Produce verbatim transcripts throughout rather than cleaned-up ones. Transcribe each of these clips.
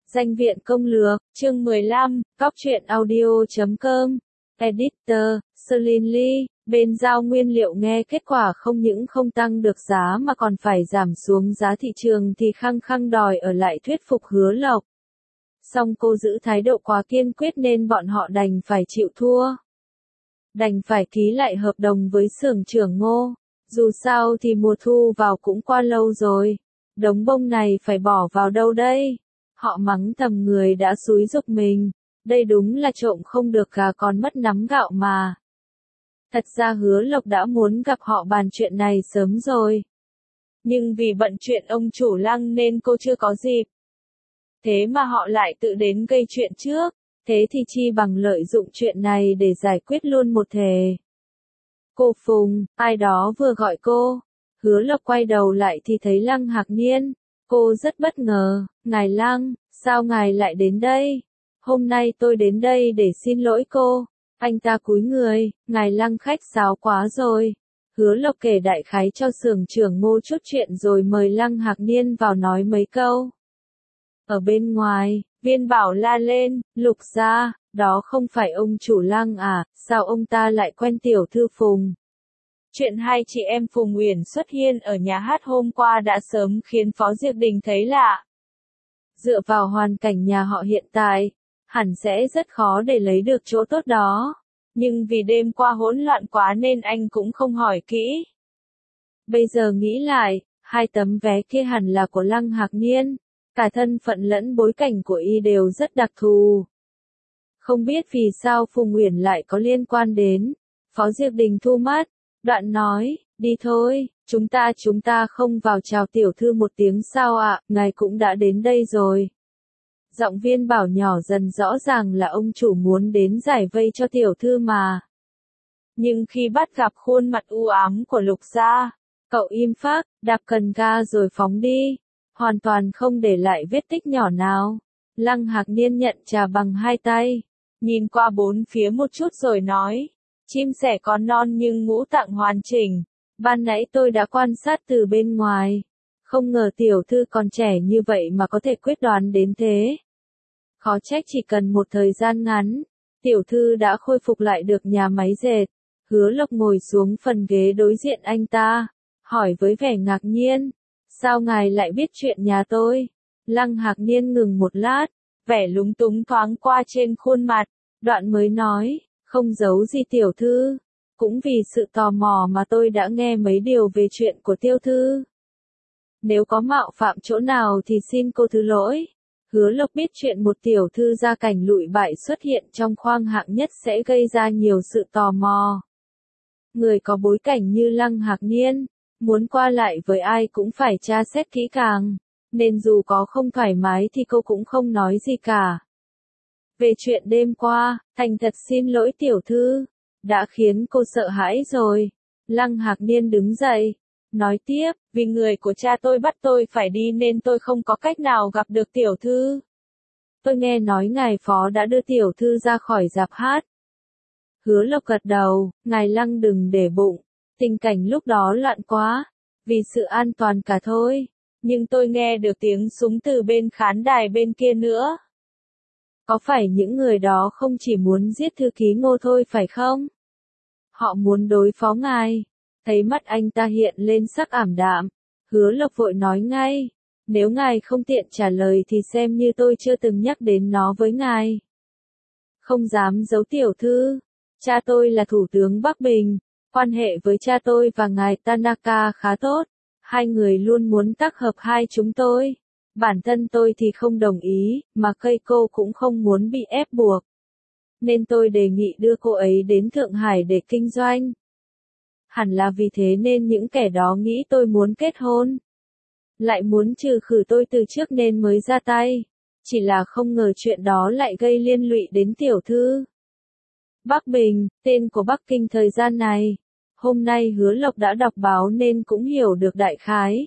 Danh viện công lược, chương mười lăm, Cóc truyện audio chấm com, Editor, Celine Lee, bên giao nguyên liệu nghe kết quả không những không tăng được giá mà còn phải giảm xuống giá thị trường thì khăng khăng đòi ở lại thuyết phục Hứa Lộc. Song cô giữ thái độ quá kiên quyết nên bọn họ đành phải chịu thua. Đành phải ký lại hợp đồng với xưởng trưởng Ngô, dù sao thì mùa thu vào cũng qua lâu rồi. Đống bông này phải bỏ vào đâu đây? Họ mắng thầm người đã xúi giục mình, đây đúng là trộm không được gà còn mất nắm gạo mà. Thật ra Hứa Lộc đã muốn gặp họ bàn chuyện này sớm rồi. Nhưng vì bận chuyện ông chủ Lăng nên cô chưa có dịp. Thế mà họ lại tự đến gây chuyện trước, thế thì chi bằng lợi dụng chuyện này để giải quyết luôn một thể. Cô Phùng, ai đó vừa gọi cô. Hứa Lộc quay đầu lại thì thấy Lăng Hạc Niên. Cô rất bất ngờ, ngài Lăng, sao ngài lại đến đây? Hôm nay tôi đến đây để xin lỗi cô. Anh ta cúi người, ngài Lăng khách sáo quá rồi. Hứa Lộc kể đại khái cho xưởng trưởng Ngô chút chuyện rồi mời Lăng Hạc Niên vào nói mấy câu. Ở bên ngoài, Viên Bảo la lên, Lục gia, đó không phải ông chủ Lăng à, sao ông ta lại quen tiểu thư Phùng? Chuyện hai chị em Phùng Uyển xuất hiện ở nhà hát hôm qua đã sớm khiến Phó Diệp Đình thấy lạ. Dựa vào hoàn cảnh nhà họ hiện tại, hẳn sẽ rất khó để lấy được chỗ tốt đó. Nhưng vì đêm qua hỗn loạn quá nên anh cũng không hỏi kỹ. Bây giờ nghĩ lại, hai tấm vé kia hẳn là của Lăng Hạc Niên. Cả thân phận lẫn bối cảnh của y đều rất đặc thù. Không biết vì sao Phùng Uyển lại có liên quan đến. Phó Diệp Đình thu mắt. Đoạn nói, đi thôi, chúng ta chúng ta không vào chào tiểu thư một tiếng sao ạ, ngài cũng đã đến đây rồi. Giọng Viên Bảo nhỏ dần rõ ràng là ông chủ muốn đến giải vây cho tiểu thư mà. Nhưng khi bắt gặp khuôn mặt u ám của Lục gia, cậu im phác, đạp cần ga rồi phóng đi, hoàn toàn không để lại vết tích nhỏ nào. Lăng Hạc Niên nhận trà bằng hai tay, nhìn qua bốn phía một chút rồi nói. Chim sẻ còn non nhưng ngũ tạng hoàn chỉnh. Ban nãy tôi đã quan sát từ bên ngoài. Không ngờ tiểu thư còn trẻ như vậy mà có thể quyết đoán đến thế. Khó trách chỉ cần một thời gian ngắn, tiểu thư đã khôi phục lại được nhà máy dệt. Hứa Lộc ngồi xuống phần ghế đối diện anh ta, hỏi với vẻ ngạc nhiên. Sao ngài lại biết chuyện nhà tôi? Lăng Hạc Niên ngừng một lát, vẻ lúng túng thoáng qua trên khuôn mặt, đoạn mới nói. Không giấu gì tiểu thư, cũng vì sự tò mò mà tôi đã nghe mấy điều về chuyện của tiểu thư. Nếu có mạo phạm chỗ nào thì xin cô thứ lỗi. Hứa Lộc biết chuyện một tiểu thư gia cảnh lụi bại xuất hiện trong khoang hạng nhất sẽ gây ra nhiều sự tò mò. Người có bối cảnh như Lăng Hạc Niên, muốn qua lại với ai cũng phải tra xét kỹ càng, nên dù có không thoải mái thì cô cũng không nói gì cả. Về chuyện đêm qua, thành thật xin lỗi tiểu thư, đã khiến cô sợ hãi rồi. Lăng Hạc Niên đứng dậy, nói tiếp, vì người của cha tôi bắt tôi phải đi nên tôi không có cách nào gặp được tiểu thư. Tôi nghe nói ngài phó đã đưa tiểu thư ra khỏi rạp hát. Hứa Lộc gật đầu, ngài Lăng đừng để bụng, tình cảnh lúc đó loạn quá, vì sự an toàn cả thôi, nhưng tôi nghe được tiếng súng từ bên khán đài bên kia nữa. Có phải những người đó không chỉ muốn giết thư ký Ngô thôi phải không? Họ muốn đối phó ngài. Thấy mắt anh ta hiện lên sắc ảm đạm. Hứa Lộc vội nói ngay. Nếu ngài không tiện trả lời thì xem như tôi chưa từng nhắc đến nó với ngài. Không dám giấu tiểu thư. Cha tôi là thủ tướng Bắc Bình. Quan hệ với cha tôi và ngài Tanaka khá tốt. Hai người luôn muốn tác hợp hai chúng tôi. Bản thân tôi thì không đồng ý, mà Keiko cũng không muốn bị ép buộc. Nên tôi đề nghị đưa cô ấy đến Thượng Hải để kinh doanh. Hẳn là vì thế nên những kẻ đó nghĩ tôi muốn kết hôn. Lại muốn trừ khử tôi từ trước nên mới ra tay. Chỉ là không ngờ chuyện đó lại gây liên lụy đến tiểu thư. Bắc Bình, tên của Bắc Kinh thời gian này. Hôm nay Hứa Lộc đã đọc báo nên cũng hiểu được đại khái.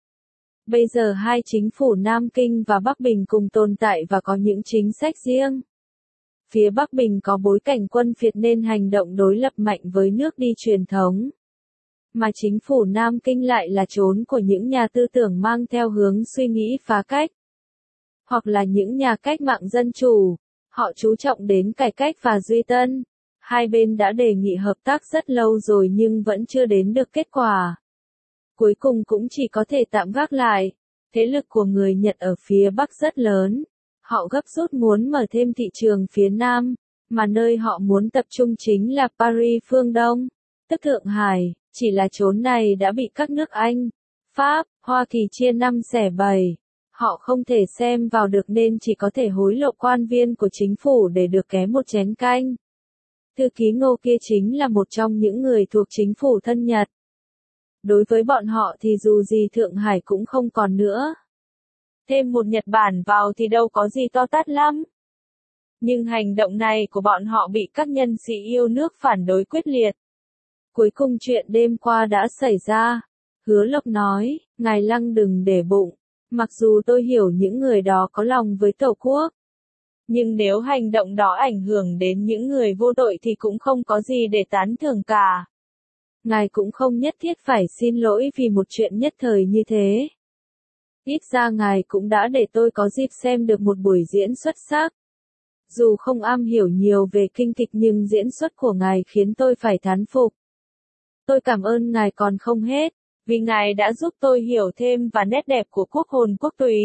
Bây giờ hai chính phủ Nam Kinh và Bắc Bình cùng tồn tại và có những chính sách riêng. Phía Bắc Bình có bối cảnh quân phiệt nên hành động đối lập mạnh với nước đi truyền thống. Mà chính phủ Nam Kinh lại là chốn của những nhà tư tưởng mang theo hướng suy nghĩ phá cách. hoặc là những nhà cách mạng dân chủ. Họ chú trọng đến cải cách và duy tân. Hai bên đã đề nghị hợp tác rất lâu rồi nhưng vẫn chưa đến được kết quả. Cuối cùng cũng chỉ có thể tạm gác lại. Thế lực của người Nhật ở phía Bắc rất lớn. Họ gấp rút muốn mở thêm thị trường phía Nam, mà nơi họ muốn tập trung chính là Paris phương Đông, tức Thượng Hải. Chỉ là chốn này đã bị các nước Anh, Pháp, Hoa Kỳ chia năm xẻ bảy. Họ không thể xem vào được nên chỉ có thể hối lộ quan viên của chính phủ để được ké một chén canh. Thư ký Ngô kia chính là một trong những người thuộc chính phủ thân Nhật. Đối với bọn họ thì dù gì Thượng Hải cũng không còn nữa. Thêm một Nhật Bản vào thì đâu có gì to tát lắm. Nhưng hành động này của bọn họ bị các nhân sĩ yêu nước phản đối quyết liệt. Cuối cùng chuyện đêm qua đã xảy ra. Hứa Lộc nói, ngài Lăng đừng để bụng. Mặc dù tôi hiểu những người đó có lòng với Tổ quốc. Nhưng nếu hành động đó ảnh hưởng đến những người vô tội thì cũng không có gì để tán thưởng cả. Ngài cũng không nhất thiết phải xin lỗi vì một chuyện nhất thời như thế. Ít ra ngài cũng đã để tôi có dịp xem được một buổi diễn xuất sắc. Dù không am hiểu nhiều về kinh kịch nhưng diễn xuất của ngài khiến tôi phải thán phục. Tôi cảm ơn ngài còn không hết, vì ngài đã giúp tôi hiểu thêm và nét đẹp của quốc hồn quốc túy.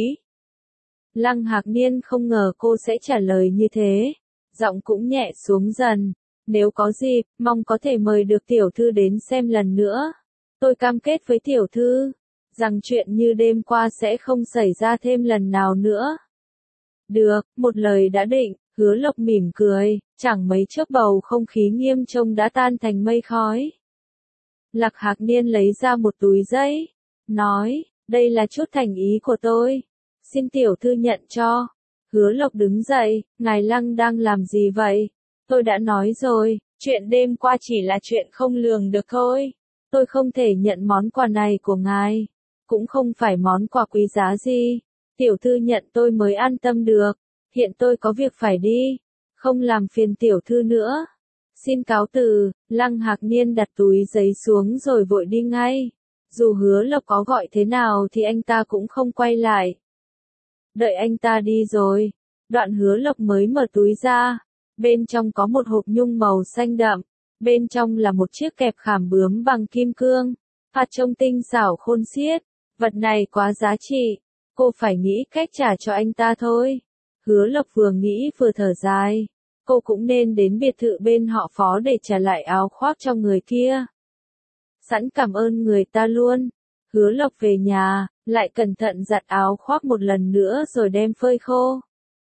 Lăng Hạc Niên không ngờ cô sẽ trả lời như thế. Giọng cũng nhẹ xuống dần. Nếu có dịp, mong có thể mời được tiểu thư đến xem lần nữa. Tôi cam kết với tiểu thư, rằng chuyện như đêm qua sẽ không xảy ra thêm lần nào nữa. Được, một lời đã định, Hứa Lộc mỉm cười, chẳng mấy chốc bầu không khí nghiêm trông đã tan thành mây khói. Lạc Hạc Niên lấy ra một túi giấy, nói, đây là chút thành ý của tôi. Xin tiểu thư nhận cho. Hứa Lộc đứng dậy, ngài Lăng đang làm gì vậy? Tôi đã nói rồi, chuyện đêm qua chỉ là chuyện không lường được thôi. Tôi không thể nhận món quà này của ngài. Cũng không phải món quà quý giá gì. Tiểu thư nhận tôi mới an tâm được. Hiện tôi có việc phải đi. Không làm phiền tiểu thư nữa. Xin cáo từ. Lăng Hạc Niên đặt túi giấy xuống rồi vội đi ngay. Dù Hứa Lộc có gọi thế nào thì anh ta cũng không quay lại. Đợi anh ta đi rồi. Đoạn Hứa Lộc mới mở túi ra. Bên trong có một hộp nhung màu xanh đậm. Bên trong là một chiếc kẹp khảm bướm bằng kim cương. Hạt trông tinh xảo khôn xiết. Vật này quá giá trị. Cô phải nghĩ cách trả cho anh ta thôi. Hứa Lộc vừa nghĩ vừa thở dài. Cô cũng nên đến biệt thự bên họ Phó để trả lại áo khoác cho người kia. Sẵn cảm ơn người ta luôn. Hứa Lộc về nhà, lại cẩn thận giặt áo khoác một lần nữa rồi đem phơi khô.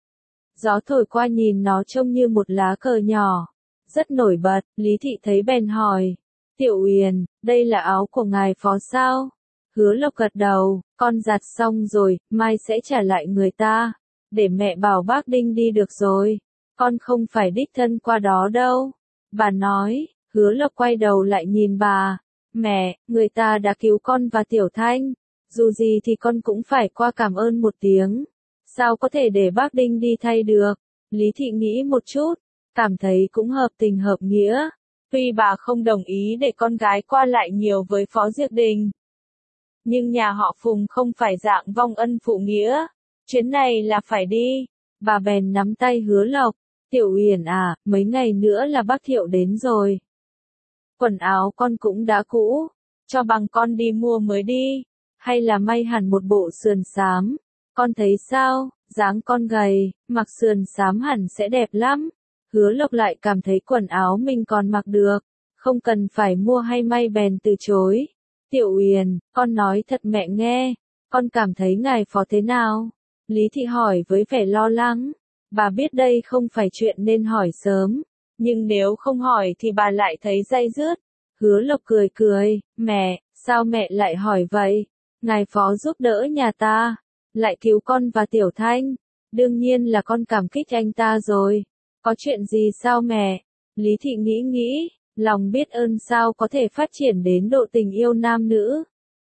Gió thổi qua nhìn nó trông như một lá cờ nhỏ. Rất nổi bật, Lý Thị thấy bèn hỏi. Tiểu Uyển, đây là áo của ngài Phó sao? Hứa Lộc gật đầu, con giặt xong rồi, mai sẽ trả lại người ta. Để mẹ bảo bác Đinh đi được rồi. Con không phải đích thân qua đó đâu. Bà nói. Hứa Lộc quay đầu lại nhìn bà. Mẹ, người ta đã cứu con và Tiểu Thanh. Dù gì thì con cũng phải qua cảm ơn một tiếng. Sao có thể để bác Đinh đi thay được? Lý Thị nghĩ một chút, cảm thấy cũng hợp tình hợp nghĩa. Tuy bà không đồng ý để con gái qua lại nhiều với Phó Diệp Đình. Nhưng nhà họ Phùng không phải dạng vong ân phụ nghĩa. Chuyến này là phải đi. Bà bèn nắm tay Hứa Lộc. Tiểu Uyển à, mấy ngày nữa là bác Thiệu đến rồi. Quần áo con cũng đã cũ. Cho bằng con đi mua mới đi. Hay là may hẳn một bộ sườn xám. Con thấy sao, dáng con gầy, mặc sườn xám hẳn sẽ đẹp lắm. Hứa Lộc lại cảm thấy quần áo mình còn mặc được. Không cần phải mua hay may bèn từ chối. Tiểu Uyển, con nói thật mẹ nghe. Con cảm thấy ngài Phó thế nào? Lý Thị hỏi với vẻ lo lắng. Bà biết đây không phải chuyện nên hỏi sớm. Nhưng nếu không hỏi thì bà lại thấy day dứt. Hứa Lộc cười cười. Mẹ, sao mẹ lại hỏi vậy? Ngài Phó giúp đỡ nhà ta. Lại cứu con và Tiểu Thanh. Đương nhiên là con cảm kích anh ta rồi. Có chuyện gì sao mẹ? Lý Thị nghĩ nghĩ. Lòng biết ơn sao có thể phát triển đến độ tình yêu nam nữ.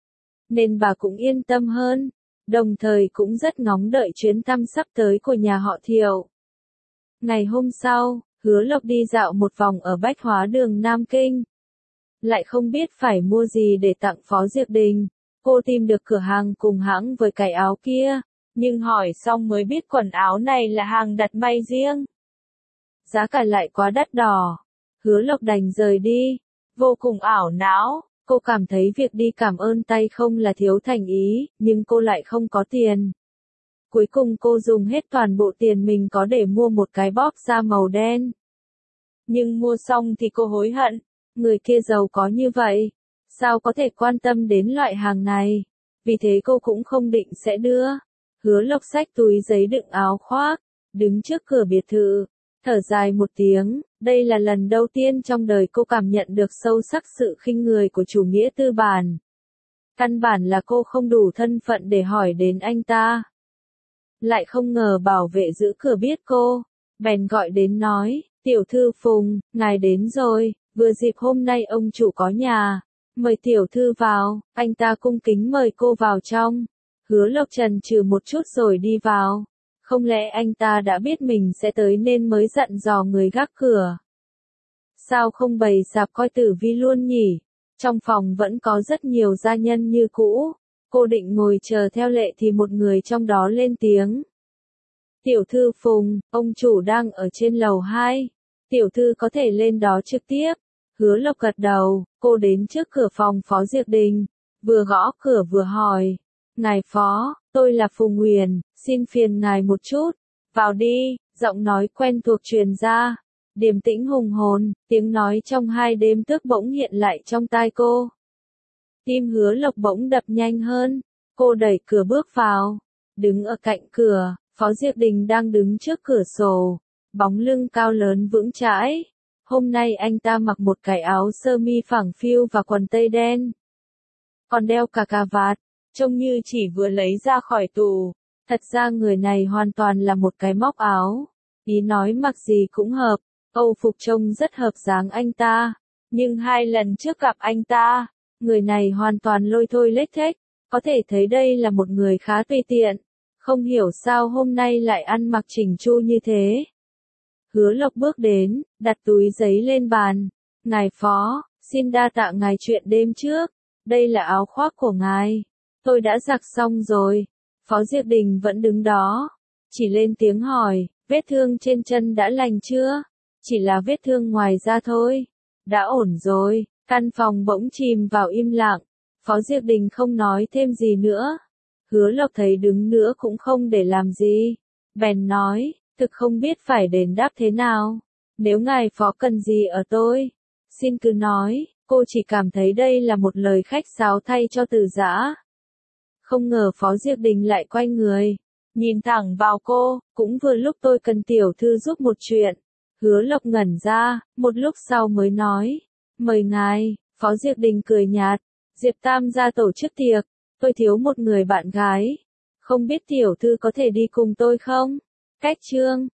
Nên bà cũng yên tâm hơn. Đồng thời cũng rất ngóng đợi chuyến thăm sắp tới của nhà họ Thiệu. Ngày hôm sau, Hứa Lộc đi dạo một vòng ở Bách Hóa đường Nam Kinh. Lại không biết phải mua gì để tặng Phó Diệp Đình. Cô tìm được cửa hàng cùng hãng với cái áo kia. Nhưng hỏi xong mới biết quần áo này là hàng đặt may riêng. Giá cả lại quá đắt đỏ. Hứa Lộc đành rời đi. Vô cùng ảo não, cô cảm thấy việc đi cảm ơn tay không là thiếu thành ý, nhưng cô lại không có tiền. Cuối cùng cô dùng hết toàn bộ tiền mình có để mua một cái bóp da màu đen. Nhưng mua xong thì cô hối hận, người kia giàu có như vậy, sao có thể quan tâm đến loại hàng này, vì thế cô cũng không định sẽ đưa. Hứa Lộc xách túi giấy đựng áo khoác, đứng trước cửa biệt thự, thở dài một tiếng, đây là lần đầu tiên trong đời cô cảm nhận được sâu sắc sự khinh người của chủ nghĩa tư bản. Căn bản là cô không đủ thân phận để hỏi đến anh ta. Lại không ngờ bảo vệ giữ cửa biết cô, bèn gọi đến nói, tiểu thư Phùng, ngài đến rồi, vừa dịp hôm nay ông chủ có nhà, mời tiểu thư vào, anh ta cung kính mời cô vào trong. Hứa Lộc chần chừ một chút rồi đi vào. Không lẽ anh ta đã biết mình sẽ tới nên mới dặn dò người gác cửa? Sao không bày sạp coi tử vi luôn nhỉ? Trong phòng vẫn có rất nhiều gia nhân như cũ. Cô định ngồi chờ theo lệ thì một người trong đó lên tiếng. Tiểu thư Phùng, ông chủ đang ở trên lầu hai. Tiểu thư có thể lên đó trực tiếp. Hứa Lộc gật đầu, cô đến trước cửa phòng Phó Diệp Đình. Vừa gõ cửa vừa hỏi. Ngài Phó, tôi là Phùng Huyền, xin phiền ngài một chút. Vào đi, giọng nói quen thuộc truyền ra. Điềm tĩnh hùng hồn, tiếng nói trong hai đêm tước bỗng hiện lại trong tai cô. Tim Hứa Lộc bỗng đập nhanh hơn, cô đẩy cửa bước vào. Đứng ở cạnh cửa, Phó Diệp Đình đang đứng trước cửa sổ, bóng lưng cao lớn vững chãi. Hôm nay anh ta mặc một cái áo sơ mi phẳng phiu và quần tây đen. Còn đeo cả cà vạt, trông như chỉ vừa lấy ra khỏi tù. Thật ra người này hoàn toàn là một cái móc áo. Ý nói mặc gì cũng hợp, Âu phục trông rất hợp dáng anh ta. Nhưng hai lần trước gặp anh ta, người này hoàn toàn lôi thôi lếch thếch, có thể thấy đây là một người khá tùy tiện. Không hiểu sao hôm nay lại ăn mặc chỉnh chu như thế. Hứa Lộc bước đến, đặt túi giấy lên bàn. Ngài Phó, xin đa tạ ngài chuyện đêm trước. Đây là áo khoác của ngài. Tôi đã giặt xong rồi. Phó Diệp Đình vẫn đứng đó. Chỉ lên tiếng hỏi, vết thương trên chân đã lành chưa? Chỉ là vết thương ngoài da thôi. Đã ổn rồi. Căn phòng bỗng chìm vào im lặng. Phó Diệp Đình không nói thêm gì nữa. Hứa Lộc thấy đứng nữa cũng không để làm gì. Bèn nói, thực không biết phải đền đáp thế nào. Nếu ngài Phó cần gì ở tôi, xin cứ nói. Cô chỉ cảm thấy đây là một lời khách sáo thay cho từ giã. Không ngờ Phó Diệp Đình lại quay người, nhìn thẳng vào cô, cũng vừa lúc tôi cần tiểu thư giúp một chuyện. Hứa Lộc ngẩn ra, một lúc sau mới nói, mời ngài. Phó Diệp Đình cười nhạt, Diệp Tam gia tổ chức tiệc, tôi thiếu một người bạn gái. Không biết tiểu thư có thể đi cùng tôi không? Cách chương